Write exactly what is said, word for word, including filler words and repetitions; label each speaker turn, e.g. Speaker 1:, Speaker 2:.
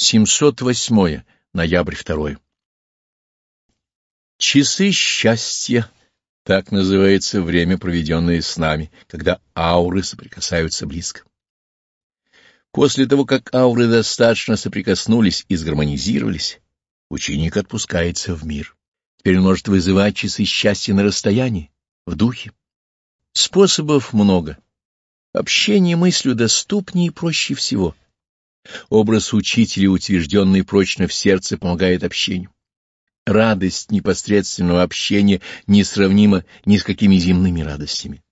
Speaker 1: семьсот восьмое. Ноябрь второй. Часы счастья — так называется время, проведенное с нами, когда ауры соприкасаются близко. После того, как ауры достаточно соприкоснулись и сгармонизировались, ученик отпускается в мир. Теперь он может вызывать часы счастья на расстоянии, в духе. Способов много. Общение мыслью доступнее и проще всего. Образ учителя, утвержденный прочно в сердце, помогает общению. Радость непосредственного общения несравнима ни с какими земными радостями.